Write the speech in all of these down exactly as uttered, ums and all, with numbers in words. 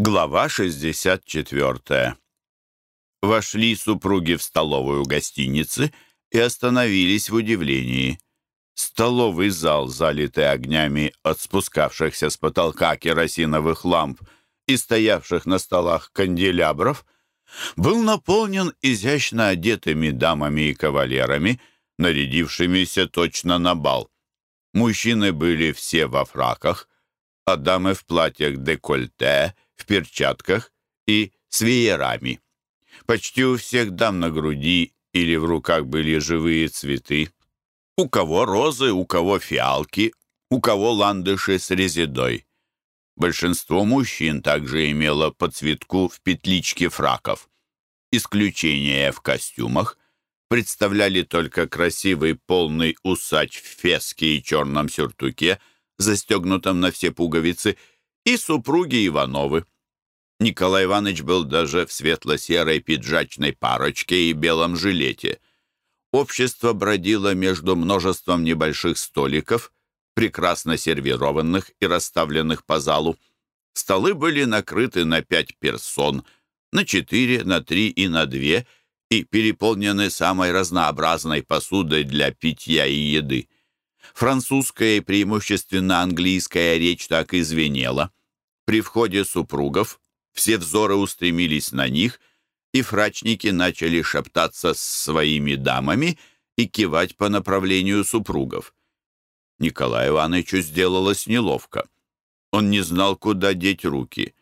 Глава шестьдесят четвертая. Вошли супруги в столовую гостиницы и остановились в удивлении. Столовый зал, залитый огнями от спускавшихся с потолка керосиновых ламп и стоявших на столах канделябров, был наполнен изящно одетыми дамами и кавалерами, нарядившимися точно на бал. Мужчины были все во фраках, а дамы в платьях декольте, в перчатках и с веерами. Почти у всех дам на груди или в руках были живые цветы. У кого розы, у кого фиалки, у кого ландыши с резедой. Большинство мужчин также имело по цветку в петличке фраков. Исключение в костюмах представляли только красивый полный усач в феске и черном сюртуке, застегнутом на все пуговицы, и супруги Ивановы. Николай Иванович был даже в светло-серой пиджачной парочке и белом жилете. Общество бродило между множеством небольших столиков, прекрасно сервированных и расставленных по залу. Столы были накрыты на пять персон, на четыре, на три и на две, и переполнены самой разнообразной посудой для питья и еды. Французская и преимущественно английская речь так и звенела. При входе супругов все взоры устремились на них, и фрачники начали шептаться с своими дамами и кивать по направлению супругов. Николаю Ивановичу сделалось неловко. Он не знал, куда деть руки.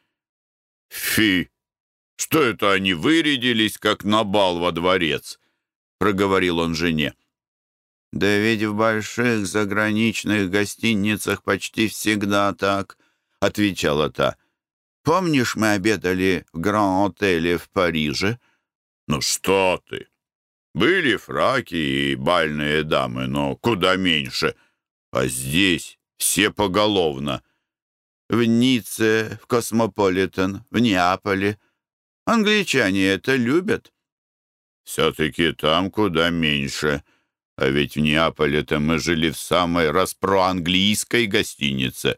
«Фи! Что это они вырядились, как на бал во дворец?» — проговорил он жене. «Да ведь в больших заграничных гостиницах почти всегда так», — отвечала та. «Помнишь, мы обедали в Гранд-отеле в Париже?» «Ну что ты! Были фраки и бальные дамы, но куда меньше. А здесь все поголовно. В Ницце, в Космополитен, в Неаполе. Англичане это любят». «Все-таки там куда меньше. А ведь в Неаполе-то мы жили в самой распроанглийской гостинице.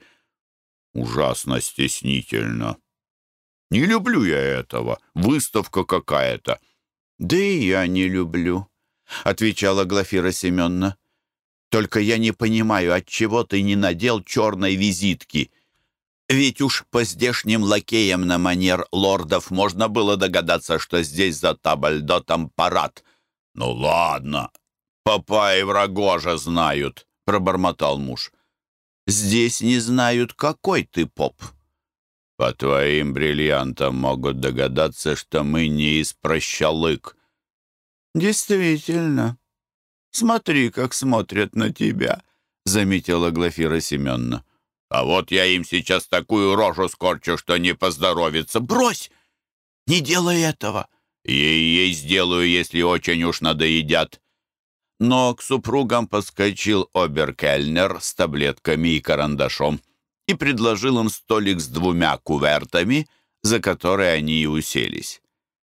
Ужасно стеснительно. Не люблю я этого. Выставка какая-то». «Да и я не люблю», — отвечала Глафира Семеновна. «Только я не понимаю, отчего ты не надел черной визитки. Ведь уж по здешним лакеям на манер лордов можно было догадаться, что здесь за табальдотом парад». «Ну ладно, папа и Врагожа знают», — пробормотал муж. «Здесь не знают, какой ты поп». «По твоим бриллиантам могут догадаться, что мы не из прощалык». «Действительно. Смотри, как смотрят на тебя», — заметила Глафира Семеновна. «А вот я им сейчас такую рожу скорчу, что не поздоровится». «Брось! Не делай этого!» «Ей-ей сделаю, если очень уж надоедят». Но к супругам подскочил обер-кельнер с таблетками и карандашом и предложил им столик с двумя кувертами, за которые они и уселись.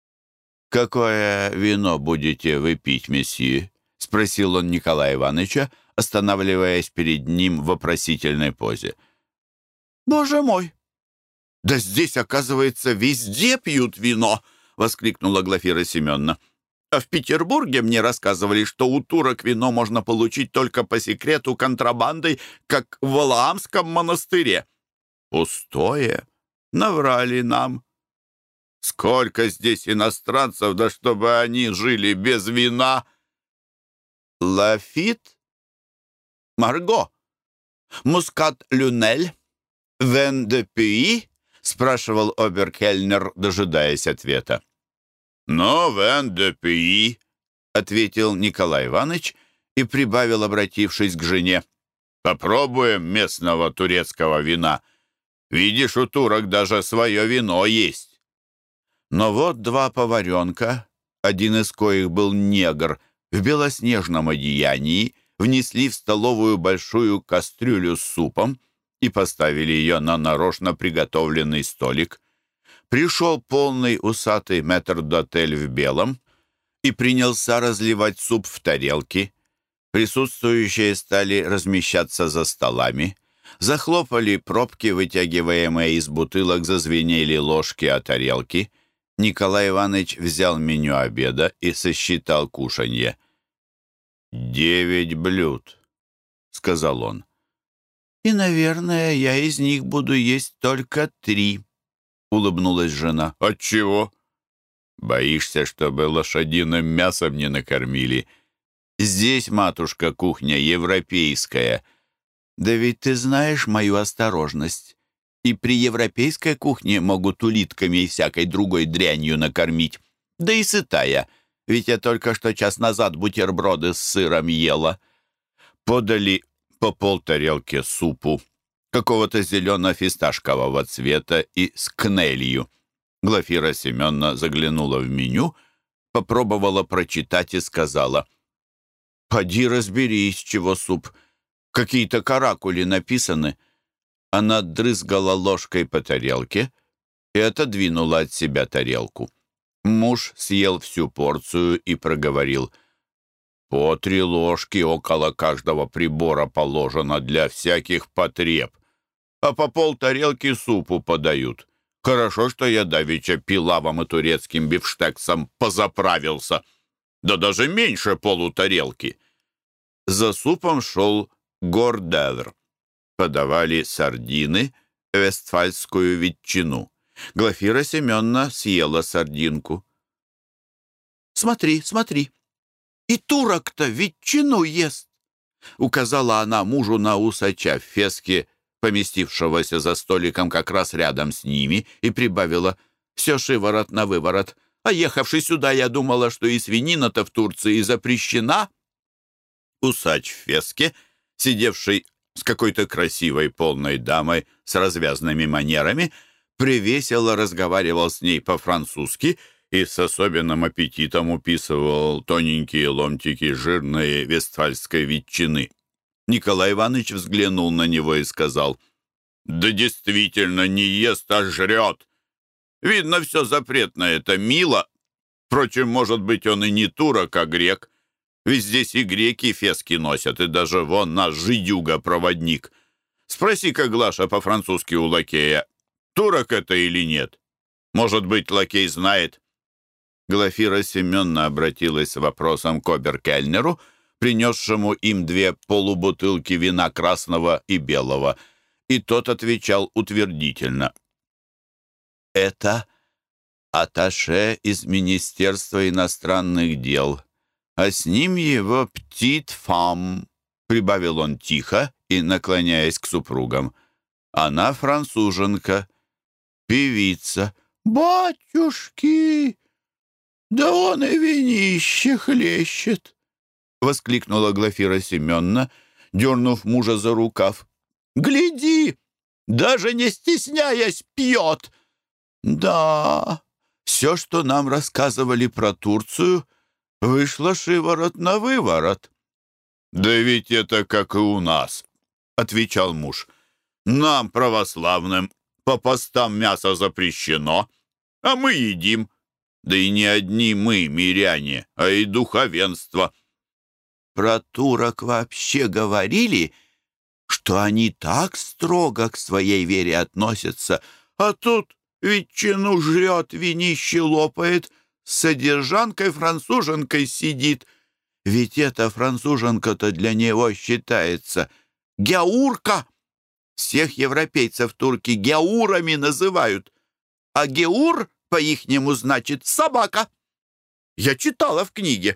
«Какое вино будете вы пить, месье?» — спросил он Николая Ивановича, останавливаясь перед ним в вопросительной позе. «Боже мой! Да здесь, оказывается, везде пьют вино!» — воскликнула Глафира Семеновна. «А в Петербурге мне рассказывали, что у турок вино можно получить только по секрету контрабандой, как в Валаамском монастыре». «Пустое! Наврали нам. Сколько здесь иностранцев, да чтобы они жили без вина!» «Лафит? Марго? Мускат-Люнель? Вен-де-Пюи?» — спрашивал обер-кельнер, дожидаясь ответа. «Ну, Вен-де-Пюи», — ответил Николай Иванович и прибавил, обратившись к жене. «Попробуем местного турецкого вина. Видишь, у турок даже свое вино есть». Но вот два поваренка, один из коих был негр, в белоснежном одеянии, внесли в столовую большую кастрюлю с супом и поставили ее на нарочно приготовленный столик. Пришел полный усатый метрдотель в белом и принялся разливать суп в тарелки. Присутствующие стали размещаться за столами. Захлопали пробки, вытягиваемые из бутылок, зазвенели ложки о тарелки. Николай Иванович взял меню обеда и сосчитал кушанье. «Девять блюд», — сказал он. «И, наверное, я из них буду есть только три», — улыбнулась жена. «Отчего?» «Боишься, чтобы лошадиным мясом не накормили? Здесь, матушка, кухня европейская». «Да ведь ты знаешь мою осторожность. И при европейской кухне могут улитками и всякой другой дрянью накормить. Да и сытая, ведь я только что час назад бутерброды с сыром ела». Подали по полтарелки супу, какого-то зелено-фисташкового цвета и с кнелью. Глафира Семеновна заглянула в меню, попробовала прочитать и сказала: «Поди разберись, чего суп. Какие-то каракули написаны». Она дрызгала ложкой по тарелке и отодвинула от себя тарелку. Муж съел всю порцию и проговорил: «По три ложки около каждого прибора положено для всяких потреб, а по полтарелки супу подают. Хорошо, что я давеча пилавом и турецким бифштексом позаправился. Да даже меньше полутарелки». За супом шел гордевр. Подавали сардины, вестфальскую ветчину. Глафира Семеновна съела сардинку. «Смотри, смотри, и турок-то ветчину ест», — указала она мужу на усача в феске, поместившегося за столиком как раз рядом с ними, и прибавила: «Все шиворот на выворот. А ехавши сюда, я думала, что и свинина-то в Турции запрещена». Усач в феске, сидевший с какой-то красивой полной дамой с развязными манерами, привесело разговаривал с ней по-французски и с особенным аппетитом уписывал тоненькие ломтики жирной вестфальской ветчины. Николай Иванович взглянул на него и сказал: «Да действительно не ест, а жрет. Видно, все запретное это мило. Впрочем, может быть, он и не турок, а грек. Ведь здесь и греки фески носят, и даже вон наш жидюга-проводник. Спроси-ка, Глаша, по-французски у лакея, турок это или нет? Может быть, лакей знает». Глафира Семеновна обратилась с вопросом к обер-кельнеру, принесшему им две полубутылки вина красного и белого, и тот отвечал утвердительно. «Это атташе из Министерства иностранных дел, а с ним его птит-фам», — прибавил он тихо и наклоняясь к супругам. «Она француженка, певица». «Батюшки! Да он и винище хлещет!» — воскликнула Глафира Семеновна, дернув мужа за рукав. «Гляди! Даже не стесняясь пьет!» «Да, все, что нам рассказывали про Турцию, вышло шиворот на выворот». «Да ведь это как и у нас», — отвечал муж. «Нам, православным, по постам мясо запрещено, а мы едим. Да и не одни мы, миряне, а и духовенство». «Про турок вообще говорили, что они так строго к своей вере относятся, а тут ветчину жрет, винище лопает, с содержанкой-француженкой сидит. Ведь эта француженка-то для него считается геурка. Всех европейцев турки геурами называют, а геур по-ихнему значит собака. Я читала в книге».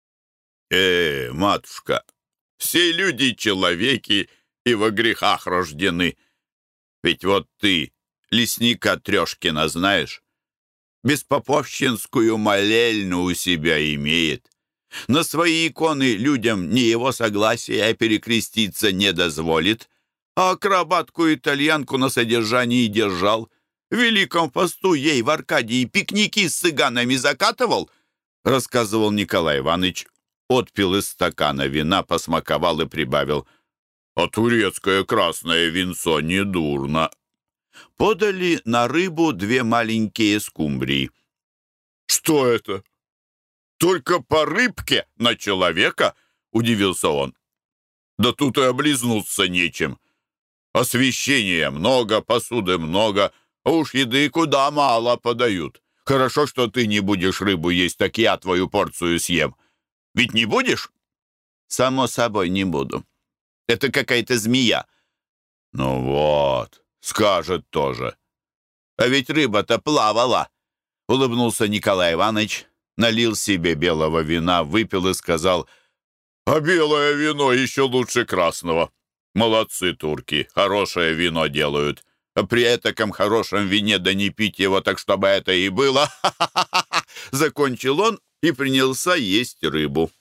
«Э, матушка, все люди человеки и во грехах рождены. Ведь вот ты лесника Трешкина знаешь? Беспоповщинскую молельну у себя имеет. На свои иконы людям не его согласия перекреститься не дозволит, а акробатку-итальянку на содержании держал. В Великом посту ей в Аркадии пикники с цыганами закатывал», — рассказывал Николай Иванович. Отпил из стакана вина, посмаковал и прибавил: «А турецкое красное винцо недурно». Подали на рыбу две маленькие скумбрии. «Что это? Только по рыбке на человека?» — удивился он. «Да тут и облизнуться нечем. Освещения много, посуды много, а уж еды куда мало подают. Хорошо, что ты не будешь рыбу есть, так я твою порцию съем. Ведь не будешь?» «Само собой, не буду. Это какая-то змея». «Ну вот, скажет тоже. А ведь рыба-то плавала», — улыбнулся Николай Иванович, налил себе белого вина, выпил и сказал: «А белое вино еще лучше красного. Молодцы турки, хорошее вино делают. А при этаком хорошем вине да не пить его, так чтобы это и было». Закончил он и принялся есть рыбу.